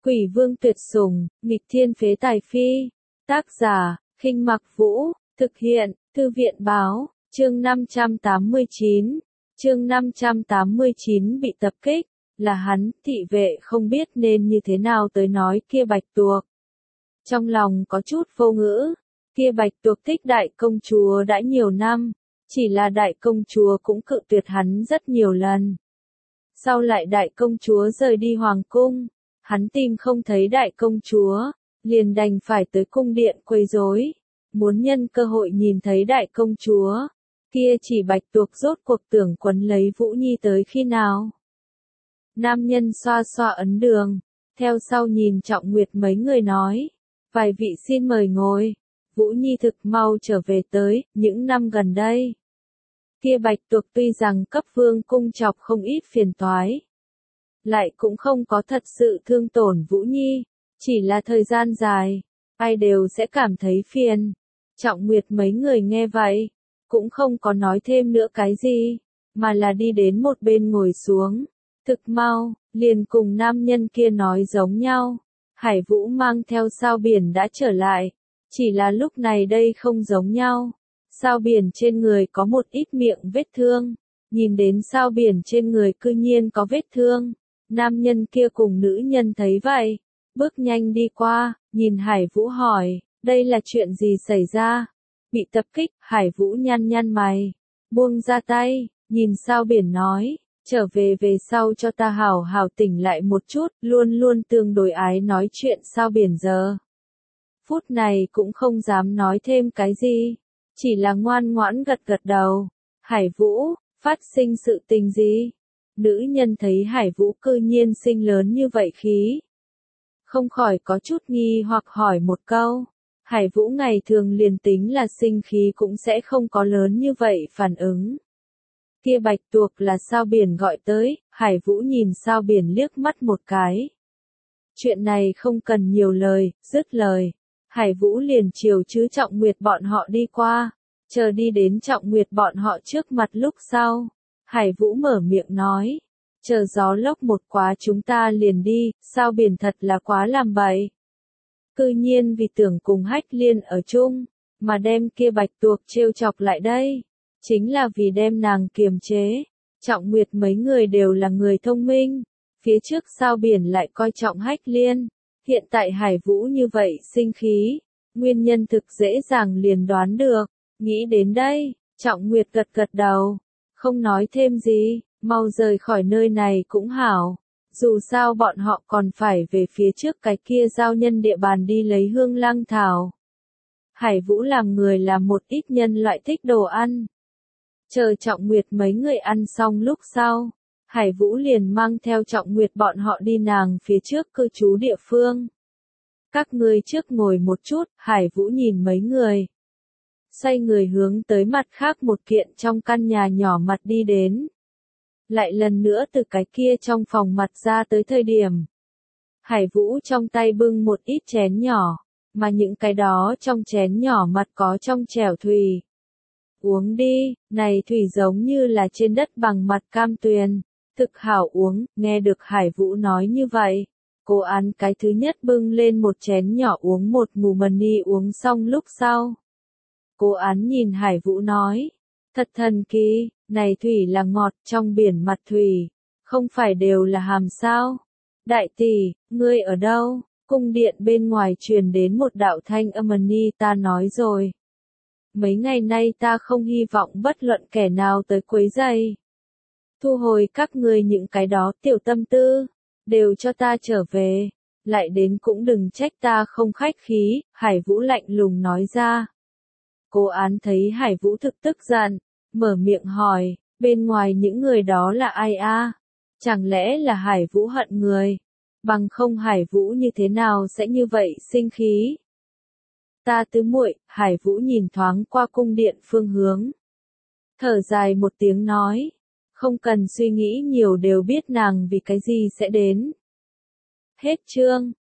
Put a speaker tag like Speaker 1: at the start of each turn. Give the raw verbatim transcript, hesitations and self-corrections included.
Speaker 1: Quỷ vương tuyệt sủng, nghịch thiên phế tài phi. Tác giả, Khinh Mặc Vũ, thực hiện, Thư viện báo, chương năm trăm tám mươi chín. Chương năm trăm tám mươi chín bị tập kích, là hắn, thị vệ không biết nên như thế nào tới nói kia Bạch Tuộc. Trong lòng có chút vô ngữ, kia Bạch Tuộc thích đại công chúa đã nhiều năm, chỉ là đại công chúa cũng cự tuyệt hắn rất nhiều lần. Sau lại đại công chúa rời đi hoàng cung, hắn tìm không thấy đại công chúa, liền đành phải tới cung điện quấy rối, muốn nhân cơ hội nhìn thấy đại công chúa. Kia chỉ Bạch Tuộc rốt cuộc tưởng quấn lấy Vũ Nhi tới khi nào. Nam nhân xoa xoa ấn đường, theo sau nhìn Trọng Nguyệt mấy người nói, vài vị xin mời ngồi. Vũ Nhi thực mau trở về tới, những năm gần đây. Kia Bạch Tuộc tuy rằng cấp vương cung chọc không ít phiền toái, lại cũng không có thật sự thương tổn Vũ Nhi, chỉ là thời gian dài, ai đều sẽ cảm thấy phiền. Trọng Nguyệt mấy người nghe vậy, cũng không có nói thêm nữa cái gì, mà là đi đến một bên ngồi xuống. Thực mau, liền cùng nam nhân kia nói giống nhau, Hải Vũ mang theo sao biển đã trở lại, chỉ là lúc này đây không giống nhau. Sao biển trên người có một ít miệng vết thương, nhìn đến sao biển trên người cư nhiên có vết thương. Nam nhân kia cùng nữ nhân thấy vậy, bước nhanh đi qua, nhìn Hải Vũ hỏi, đây là chuyện gì xảy ra? Bị tập kích, Hải Vũ nhăn nhăn mày, buông ra tay, nhìn sao biển nói, trở về về sau cho ta hảo hảo tỉnh lại một chút, luôn luôn tương đối ái nói chuyện sao biển giờ. Phút này cũng không dám nói thêm cái gì, chỉ là ngoan ngoãn gật gật đầu. Hải Vũ, phát sinh sự tình gì? Nữ nhân thấy Hải Vũ cư nhiên sinh lớn như vậy khí, không khỏi có chút nghi hoặc hỏi một câu. Hải Vũ ngày thường liền tính là sinh khí cũng sẽ không có lớn như vậy phản ứng. Kia Bạch Tuộc là sao biển gọi tới, Hải Vũ nhìn sao biển liếc mắt một cái. Chuyện này không cần nhiều lời, dứt lời. Hải Vũ liền chiều chứ Trọng Nguyệt bọn họ đi qua, chờ đi đến Trọng Nguyệt bọn họ trước mặt lúc sau. Hải Vũ mở miệng nói, chờ gió lốc một quá chúng ta liền đi, sao biển thật là quá làm bậy. Cư nhiên vì tưởng cùng Hách Liên ở chung, mà đem kia Bạch Tuộc trêu chọc lại đây, chính là vì đem nàng kiềm chế. Trọng Nguyệt mấy người đều là người thông minh, phía trước sao biển lại coi trọng Hách Liên, hiện tại Hải Vũ như vậy sinh khí, nguyên nhân thực dễ dàng liền đoán được. Nghĩ đến đây, Trọng Nguyệt gật gật đầu, không nói thêm gì, mau rời khỏi nơi này cũng hảo. Dù sao bọn họ còn phải về phía trước cái kia giao nhân địa bàn đi lấy hương lang thảo. Hải Vũ làm người là một ít nhân loại thích đồ ăn. Chờ Trọng Nguyệt mấy người ăn xong lúc sau, Hải Vũ liền mang theo Trọng Nguyệt bọn họ đi nàng phía trước cư trú địa phương. Các ngươi trước ngồi một chút, Hải Vũ nhìn mấy người. Xoay người hướng tới mặt khác một kiện trong căn nhà nhỏ mặt đi đến. Lại lần nữa từ cái kia trong phòng mặt ra tới thời điểm. Hải Vũ trong tay bưng một ít chén nhỏ, mà những cái đó trong chén nhỏ mặt có trong chẻo thủy. Uống đi, này thủy giống như là trên đất bằng mặt cam tuyền, thực hảo uống. Nghe được Hải Vũ nói như vậy, cô Án cái thứ nhất bưng lên một chén nhỏ uống một ngụm mần ni uống xong lúc sau. Cô Án nhìn Hải Vũ nói, thật thần kỳ, này thủy là ngọt, trong biển mặt thủy, không phải đều là hàm sao? Đại tỷ, ngươi ở đâu? Cung điện bên ngoài truyền đến một đạo thanh âm ni, ta nói rồi. Mấy ngày nay ta không hy vọng bất luận kẻ nào tới quấy rầy. Thu hồi các ngươi những cái đó tiểu tâm tư, đều cho ta trở về, lại đến cũng đừng trách ta không khách khí, Hải Vũ lạnh lùng nói ra. Cô Án thấy Hải Vũ thực tức giận, mở miệng hỏi, bên ngoài những người đó là ai a? Chẳng lẽ là Hải Vũ hận người? Bằng không Hải Vũ như thế nào sẽ như vậy sinh khí? Ta tứ muội, Hải Vũ nhìn thoáng qua cung điện phương hướng. Thở dài một tiếng nói, không cần suy nghĩ nhiều đều biết nàng vì cái gì sẽ đến. Hết chương.